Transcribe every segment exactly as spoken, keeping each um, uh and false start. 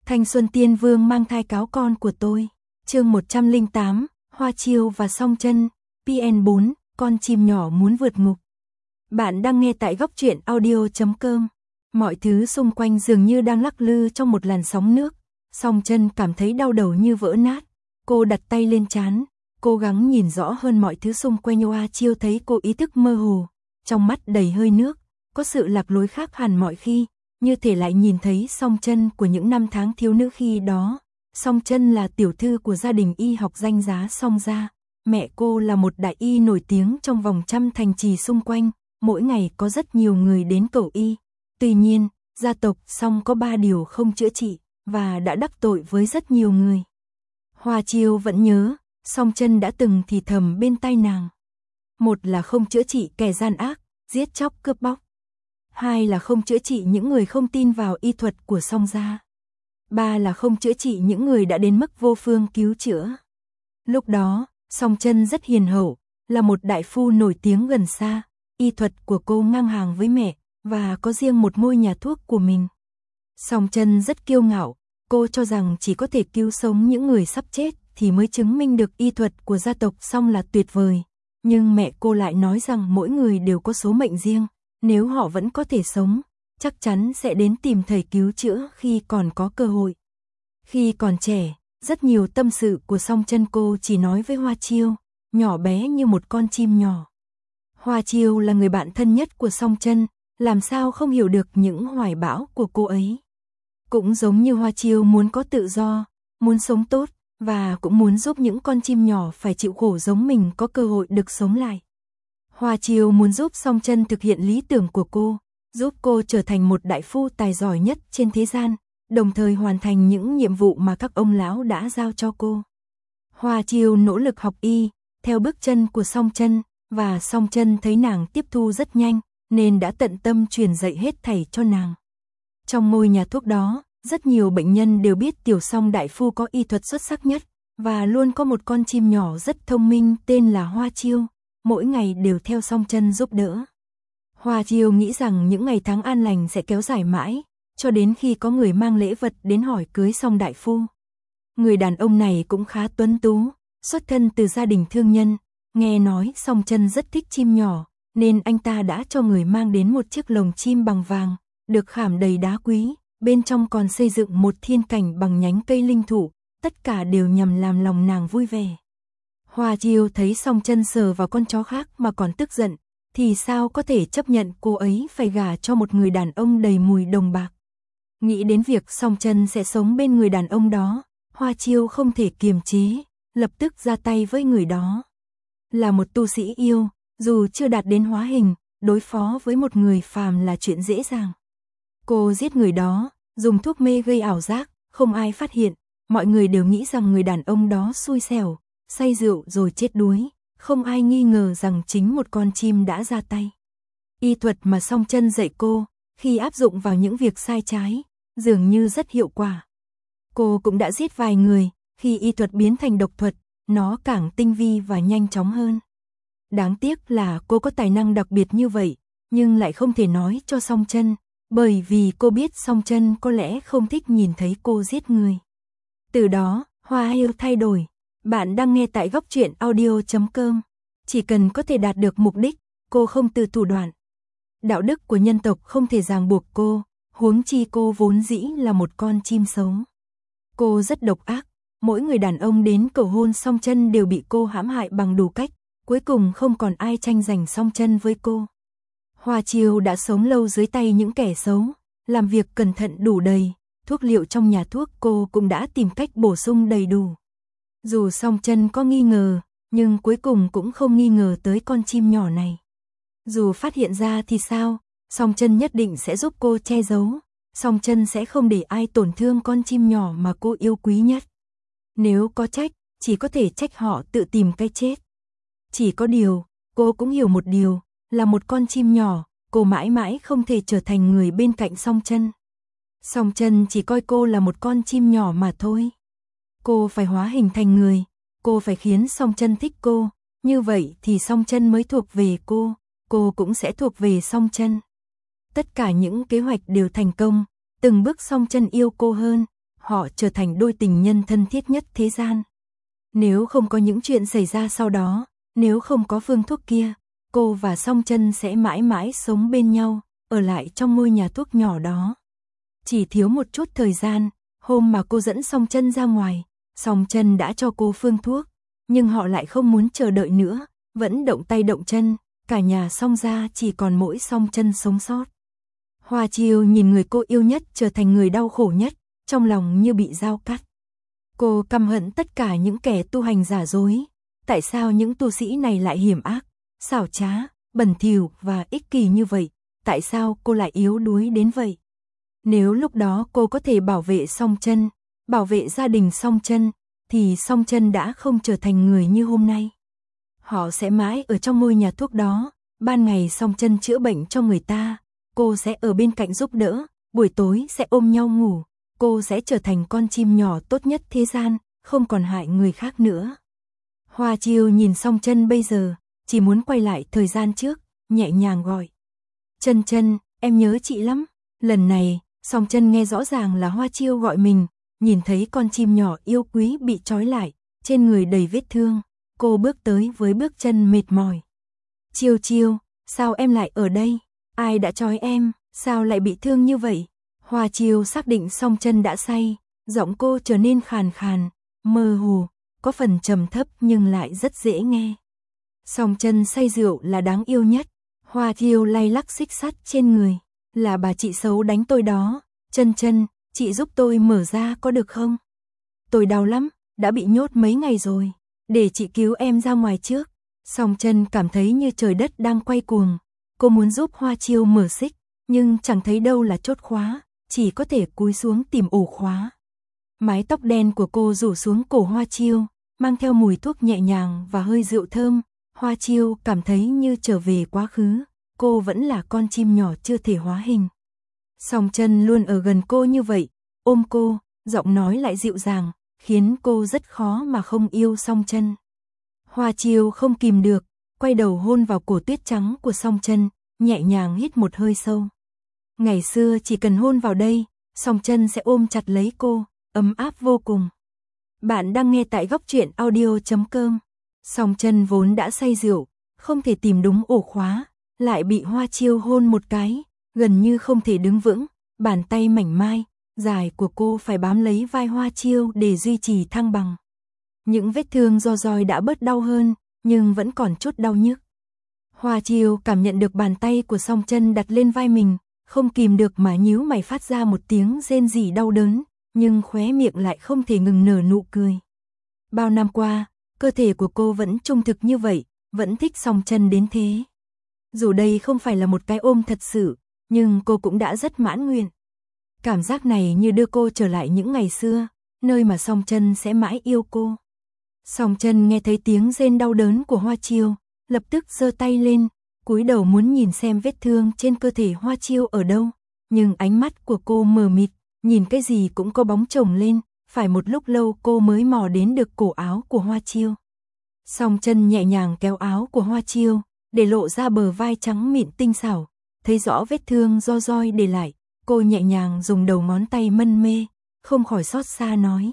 Thanh Xuân Tiên Vương mang thai cáo con của tôi. Chương một trăm lẻ tám, Hoa Chiêu và Song Chân, pê en bốn, con chim nhỏ muốn vượt ngục. Bạn đang nghe tại góc truyện audio chấm com. Mọi thứ xung quanh dường như đang lắc lư trong một làn sóng nước. Song Chân cảm thấy đau đầu như vỡ nát. Cô đặt tay lên trán, cố gắng nhìn rõ hơn mọi thứ xung quanh. Hoa Chiêu thấy cô ý thức mơ hồ, trong mắt đầy hơi nước, có sự lạc lối khác hẳn mọi khi, như thể lại nhìn thấy Song Chân của những năm tháng thiếu nữ khi đó. Song Chân là tiểu thư của gia đình y học danh giá Song gia. Mẹ cô là một đại y nổi tiếng trong vòng trăm thành trì xung quanh, mỗi ngày có rất nhiều người đến cầu y. Tuy nhiên, gia tộc Song có ba điều không chữa trị, và đã đắc tội với rất nhiều người. Hoa Chiêu vẫn nhớ, Song Chân đã từng thì thầm bên tai nàng. Một là không chữa trị kẻ gian ác, giết chóc cướp bóc. Hai là không chữa trị những người không tin vào y thuật của Song gia. Ba là không chữa trị những người đã đến mức vô phương cứu chữa. Lúc đó, Song Chân rất hiền hậu, là một đại phu nổi tiếng gần xa, y thuật của cô ngang hàng với mẹ, và có riêng một ngôi nhà thuốc của mình. Song Chân rất kiêu ngạo, cô cho rằng chỉ có thể cứu sống những người sắp chết thì mới chứng minh được y thuật của gia tộc Song là tuyệt vời. Nhưng mẹ cô lại nói rằng mỗi người đều có số mệnh riêng, nếu họ vẫn có thể sống, chắc chắn sẽ đến tìm thầy cứu chữa khi còn có cơ hội. Khi còn trẻ, rất nhiều tâm sự của Song Chân cô chỉ nói với Hoa Chiêu, nhỏ bé như một con chim nhỏ. Hoa Chiêu là người bạn thân nhất của Song Chân, làm sao không hiểu được những hoài bão của cô ấy. Cũng giống như Hoa Chiêu muốn có tự do, muốn sống tốt, và cũng muốn giúp những con chim nhỏ phải chịu khổ giống mình có cơ hội được sống lại. Hoa Chiêu muốn giúp Song Chân thực hiện lý tưởng của cô, giúp cô trở thành một đại phu tài giỏi nhất trên thế gian, đồng thời hoàn thành những nhiệm vụ mà các ông lão đã giao cho cô. Hoa Chiêu nỗ lực học y, theo bước chân của Song Chân, và Song Chân thấy nàng tiếp thu rất nhanh, nên đã tận tâm truyền dạy hết thảy cho nàng. Trong ngôi nhà thuốc đó, rất nhiều bệnh nhân đều biết tiểu Song đại phu có y thuật xuất sắc nhất, và luôn có một con chim nhỏ rất thông minh tên là Hoa Chiêu, mỗi ngày đều theo Song Chân giúp đỡ. Hoa Chiêu nghĩ rằng những ngày tháng an lành sẽ kéo dài mãi, cho đến khi có người mang lễ vật đến hỏi cưới Song đại phu. Người đàn ông này cũng khá tuấn tú, xuất thân từ gia đình thương nhân, nghe nói Song Chân rất thích chim nhỏ, nên anh ta đã cho người mang đến một chiếc lồng chim bằng vàng, được khảm đầy đá quý, bên trong còn xây dựng một thiên cảnh bằng nhánh cây linh thụ, tất cả đều nhằm làm lòng nàng vui vẻ. Hoa Chiêu thấy Song Chân sờ vào con chó khác mà còn tức giận, thì sao có thể chấp nhận cô ấy phải gả cho một người đàn ông đầy mùi đồng bạc. Nghĩ đến việc Song Chân sẽ sống bên người đàn ông đó, Hoa Chiêu không thể kiềm chế, lập tức ra tay với người đó. Là một tu sĩ yêu, dù chưa đạt đến hóa hình, đối phó với một người phàm là chuyện dễ dàng. Cô giết người đó, dùng thuốc mê gây ảo giác, không ai phát hiện, mọi người đều nghĩ rằng người đàn ông đó xui xẻo, say rượu rồi chết đuối, không ai nghi ngờ rằng chính một con chim đã ra tay. Y thuật mà Song Chân dạy cô, khi áp dụng vào những việc sai trái, dường như rất hiệu quả. Cô cũng đã giết vài người, khi y thuật biến thành độc thuật, nó càng tinh vi và nhanh chóng hơn. Đáng tiếc là cô có tài năng đặc biệt như vậy, nhưng lại không thể nói cho Song Chân, bởi vì cô biết Song Chân có lẽ không thích nhìn thấy cô giết người. Từ đó, Hoa Chiêu thay đổi. Bạn đang nghe tại góc truyện audio chấm com. Chỉ cần có thể đạt được mục đích, cô không từ thủ đoạn. Đạo đức của nhân tộc không thể ràng buộc cô, huống chi cô vốn dĩ là một con chim xấu. Cô rất độc ác, mỗi người đàn ông đến cầu hôn Song Chân đều bị cô hãm hại bằng đủ cách, cuối cùng không còn ai tranh giành Song Chân với cô. Hoa Chiêu đã sống lâu dưới tay những kẻ xấu, làm việc cẩn thận đủ đầy, thuốc liệu trong nhà thuốc cô cũng đã tìm cách bổ sung đầy đủ. Dù Song Chân có nghi ngờ, nhưng cuối cùng cũng không nghi ngờ tới con chim nhỏ này. Dù phát hiện ra thì sao, Song Chân nhất định sẽ giúp cô che giấu, Song Chân sẽ không để ai tổn thương con chim nhỏ mà cô yêu quý nhất. Nếu có trách, chỉ có thể trách họ tự tìm cái chết. Chỉ có điều, cô cũng hiểu một điều, là một con chim nhỏ, cô mãi mãi không thể trở thành người bên cạnh Song Chân. Song Chân chỉ coi cô là một con chim nhỏ mà thôi. Cô phải hóa hình thành người, cô phải khiến Song Chân thích cô, như vậy thì Song Chân mới thuộc về cô, cô cũng sẽ thuộc về Song Chân. Tất cả những kế hoạch đều thành công, từng bước Song Chân yêu cô hơn, họ trở thành đôi tình nhân thân thiết nhất thế gian. Nếu không có những chuyện xảy ra sau đó, nếu không có phương thuốc kia, cô và Song Chân sẽ mãi mãi sống bên nhau, ở lại trong ngôi nhà thuốc nhỏ đó. Chỉ thiếu một chút thời gian, hôm mà cô dẫn Song Chân ra ngoài, Song Chân đã cho cô phương thuốc, nhưng họ lại không muốn chờ đợi nữa, vẫn động tay động chân, cả nhà Song gia chỉ còn mỗi Song Chân sống sót. Hoa Chiêu nhìn người cô yêu nhất trở thành người đau khổ nhất, trong lòng như bị dao cắt. Cô căm hận tất cả những kẻ tu hành giả dối, tại sao những tu sĩ này lại hiểm ác, xảo trá, bẩn thỉu và ích kỷ như vậy, tại sao cô lại yếu đuối đến vậy? Nếu lúc đó cô có thể bảo vệ Song Chân, bảo vệ gia đình Song Chân, thì Song Chân đã không trở thành người như hôm nay. Họ sẽ mãi ở trong ngôi nhà thuốc đó, ban ngày Song Chân chữa bệnh cho người ta, cô sẽ ở bên cạnh giúp đỡ, buổi tối sẽ ôm nhau ngủ, cô sẽ trở thành con chim nhỏ tốt nhất thế gian, không còn hại người khác nữa. Hoa Chiêu nhìn Song Chân bây giờ, chỉ muốn quay lại thời gian trước, nhẹ nhàng gọi. Chân Chân, em nhớ chị lắm. Lần này, Song Chân nghe rõ ràng là Hoa Chiêu gọi mình, nhìn thấy con chim nhỏ yêu quý bị trói lại, trên người đầy vết thương, cô bước tới với bước chân mệt mỏi. Chiêu Chiêu, sao em lại ở đây? Ai đã trói em, sao lại bị thương như vậy? Hoa Chiêu xác định Song Chân đã say, giọng cô trở nên khàn khàn, mơ hồ, có phần trầm thấp nhưng lại rất dễ nghe. Song Chân say rượu là đáng yêu nhất. Hoa Chiêu lay lắc xích sắt trên người, là bà chị xấu đánh tôi đó. Chân Chân, chị giúp tôi mở ra có được không? Tôi đau lắm, đã bị nhốt mấy ngày rồi, để chị cứu em ra ngoài trước. Song Chân cảm thấy như trời đất đang quay cuồng, cô muốn giúp Hoa Chiêu mở xích, nhưng chẳng thấy đâu là chốt khóa, chỉ có thể cúi xuống tìm ổ khóa. Mái tóc đen của cô rủ xuống cổ Hoa Chiêu, mang theo mùi thuốc nhẹ nhàng và hơi rượu thơm. Hoa Chiêu cảm thấy như trở về quá khứ, cô vẫn là con chim nhỏ chưa thể hóa hình. Song Chân luôn ở gần cô như vậy, ôm cô, giọng nói lại dịu dàng, khiến cô rất khó mà không yêu Song Chân. Hoa Chiêu không kìm được, quay đầu hôn vào cổ tuyết trắng của Song Chân, nhẹ nhàng hít một hơi sâu. Ngày xưa chỉ cần hôn vào đây, Song Chân sẽ ôm chặt lấy cô, ấm áp vô cùng. Bạn đang nghe tại góc truyện audio chấm com. Song Chân vốn đã say rượu, không thể tìm đúng ổ khóa, lại bị Hoa Chiêu hôn một cái, gần như không thể đứng vững, bàn tay mảnh mai, dài của cô phải bám lấy vai Hoa Chiêu để duy trì thăng bằng. Những vết thương do roi đã bớt đau hơn, nhưng vẫn còn chút đau nhức. Hoa Chiêu cảm nhận được bàn tay của Song Chân đặt lên vai mình, không kìm được mà nhíu mày phát ra một tiếng rên rỉ đau đớn, nhưng khóe miệng lại không thể ngừng nở nụ cười. Bao năm qua, cơ thể của cô vẫn trung thực như vậy, vẫn thích Song Chân đến thế. Dù đây không phải là một cái ôm thật sự, nhưng cô cũng đã rất mãn nguyện. Cảm giác này như đưa cô trở lại những ngày xưa, nơi mà Song Chân sẽ mãi yêu cô. Song Chân nghe thấy tiếng rên đau đớn của Hoa Chiêu, lập tức giơ tay lên, cúi đầu muốn nhìn xem vết thương trên cơ thể Hoa Chiêu ở đâu, nhưng ánh mắt của cô mờ mịt, nhìn cái gì cũng có bóng chồng lên, phải một lúc lâu cô mới mò đến được cổ áo của Hoa Chiêu. Song Chân nhẹ nhàng kéo áo của Hoa Chiêu, để lộ ra bờ vai trắng mịn tinh xảo, thấy rõ vết thương do roi để lại, cô nhẹ nhàng dùng đầu ngón tay mân mê, không khỏi xót xa nói.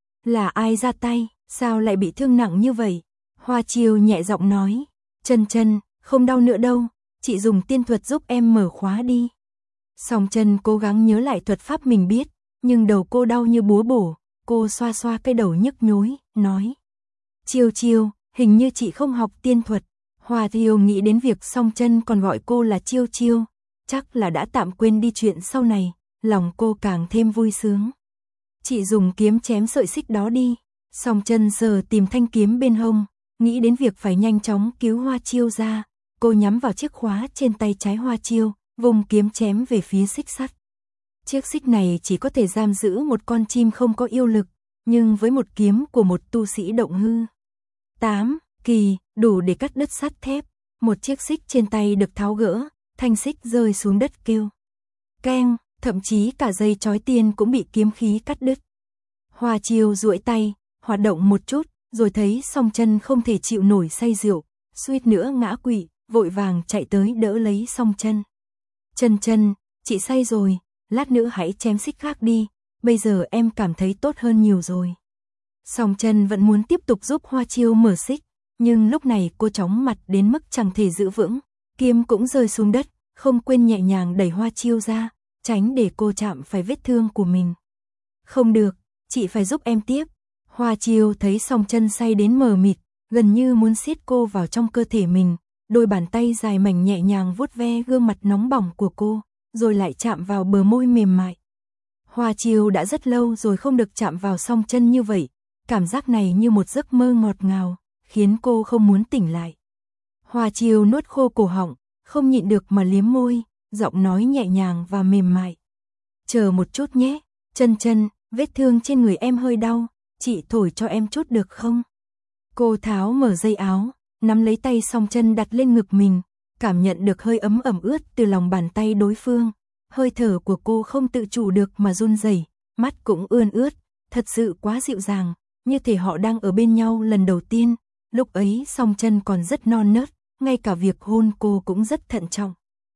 Là ai ra tay, sao lại bị thương nặng như vậy? Hoa Chiêu nhẹ giọng nói, Chân Chân, không đau nữa đâu, chị dùng tiên thuật giúp em mở khóa đi. Song Chân cố gắng nhớ lại thuật pháp mình biết, nhưng đầu cô đau như búa bổ, cô xoa xoa cái đầu nhức nhối, nói. Chiêu Chiêu, hình như chị không học tiên thuật. Hoa Chiêu nghĩ đến việc Song Chân còn gọi cô là Chiêu Chiêu, chắc là đã tạm quên đi chuyện sau này, lòng cô càng thêm vui sướng. Chị dùng kiếm chém sợi xích đó đi. Song Chân giờ tìm thanh kiếm bên hông, nghĩ đến việc phải nhanh chóng cứu Hoa Chiêu ra, cô nhắm vào chiếc khóa trên tay trái Hoa Chiêu, vùng kiếm chém về phía xích sắt. Chiếc xích này chỉ có thể giam giữ một con chim không có yêu lực, nhưng với một kiếm của một tu sĩ động hư tám kỳ, đủ để cắt đứt sắt thép. Một chiếc xích trên tay được tháo gỡ, thanh xích rơi xuống đất kêu keng, thậm chí cả dây trói tiên cũng bị kiếm khí cắt đứt. Hoa Chiêu duỗi tay, hoạt động một chút, rồi thấy Song Chân không thể chịu nổi say rượu, suýt nữa ngã quỵ, vội vàng chạy tới đỡ lấy Song Chân. Chân Chân, chị say rồi, lát nữa hãy chém xích khác đi, bây giờ em cảm thấy tốt hơn nhiều rồi. Song Chân vẫn muốn tiếp tục giúp Hoa Chiêu mở xích, nhưng lúc này cô chóng mặt đến mức chẳng thể giữ vững, kiếm cũng rơi xuống đất, không quên nhẹ nhàng đẩy Hoa Chiêu ra, tránh để cô chạm phải vết thương của mình. Không được, chị phải giúp em tiếp. Hoa Chiêu thấy Song Chân say đến mờ mịt, gần như muốn siết cô vào trong cơ thể mình, đôi bàn tay dài mảnh nhẹ nhàng vuốt ve gương mặt nóng bỏng của cô, rồi lại chạm vào bờ môi mềm mại. Hoa Chiêu đã rất lâu rồi không được chạm vào Song Chân như vậy, cảm giác này như một giấc mơ ngọt ngào, khiến cô không muốn tỉnh lại. Hoa Chiêu nuốt khô cổ họng, không nhịn được mà liếm môi, giọng nói nhẹ nhàng và mềm mại. Chờ một chút nhé, Chân Chân, vết thương trên người em hơi đau, chị thổi cho em chút được không? Cô tháo mở dây áo, nắm lấy tay Song Chân đặt lên ngực mình, cảm nhận được hơi ấm ẩm ướt từ lòng bàn tay đối phương. Hơi thở của cô không tự chủ được mà run rẩy, mắt cũng ươn ướt, thật sự quá dịu dàng, như thể họ đang ở bên nhau lần đầu tiên. Lúc ấy Song Chân còn rất non nớt, ngay cả việc hôn cô cũng rất thận trọng.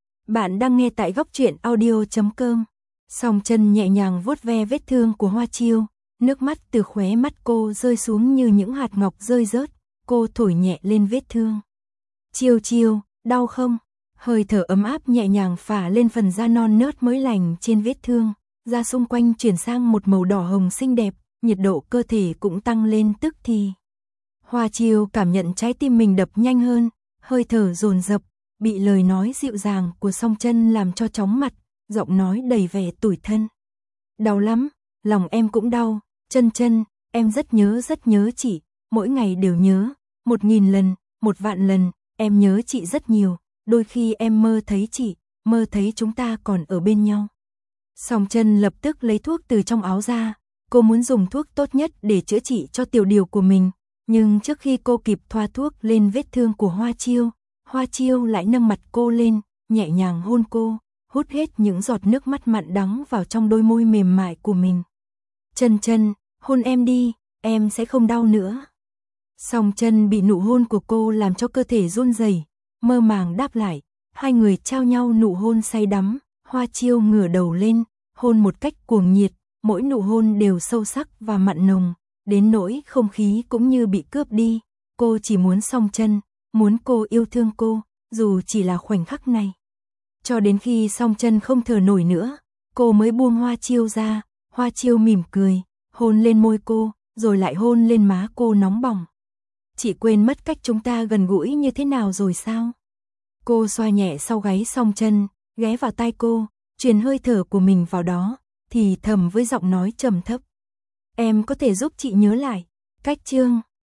Bạn đang nghe tại góc truyện audio chấm com. Song Chân nhẹ nhàng vuốt ve vết thương của Hoa Chiêu, nước mắt từ khóe mắt cô rơi xuống như những hạt ngọc rơi rớt, cô thổi nhẹ lên vết thương. Chiêu Chiêu, đau không? Hơi thở ấm áp nhẹ nhàng phả lên phần da non nớt mới lành trên vết thương, da xung quanh chuyển sang một màu đỏ hồng xinh đẹp, nhiệt độ cơ thể cũng tăng lên tức thì. Hoa Chiêu cảm nhận trái tim mình đập nhanh hơn, hơi thở dồn dập, bị lời nói dịu dàng của Song Chân làm cho chóng mặt, giọng nói đầy vẻ tủi thân. Đau lắm, lòng em cũng đau, Chân Chân, em rất nhớ rất nhớ chị, mỗi ngày đều nhớ, một nghìn lần, một vạn lần, em nhớ chị rất nhiều. Đôi khi em mơ thấy chị, mơ thấy chúng ta còn ở bên nhau. Song Chân lập tức lấy thuốc từ trong áo ra, cô muốn dùng thuốc tốt nhất để chữa trị cho tiểu điều của mình, nhưng trước khi cô kịp thoa thuốc lên vết thương của Hoa Chiêu, Hoa Chiêu lại nâng mặt cô lên, nhẹ nhàng hôn cô, hút hết những giọt nước mắt mặn đắng vào trong đôi môi mềm mại của mình. Chân Chân, hôn em đi, em sẽ không đau nữa. Song Chân bị nụ hôn của cô làm cho cơ thể run rẩy, mơ màng đáp lại, hai người trao nhau nụ hôn say đắm. Hoa Chiêu ngửa đầu lên, hôn một cách cuồng nhiệt, mỗi nụ hôn đều sâu sắc và mặn nồng, đến nỗi không khí cũng như bị cướp đi. Cô chỉ muốn Song Chân, muốn cô yêu thương cô, dù chỉ là khoảnh khắc này. Cho đến khi Song Chân không thở nổi nữa, cô mới buông Hoa Chiêu ra. Hoa Chiêu mỉm cười, hôn lên môi cô, rồi lại hôn lên má cô nóng bỏng. Chị quên mất cách chúng ta gần gũi như thế nào rồi sao? Cô xoa nhẹ sau gáy Song Chân, ghé vào tai cô, truyền hơi thở của mình vào đó, thì thầm với giọng nói trầm thấp. Em có thể giúp chị nhớ lại, cách chương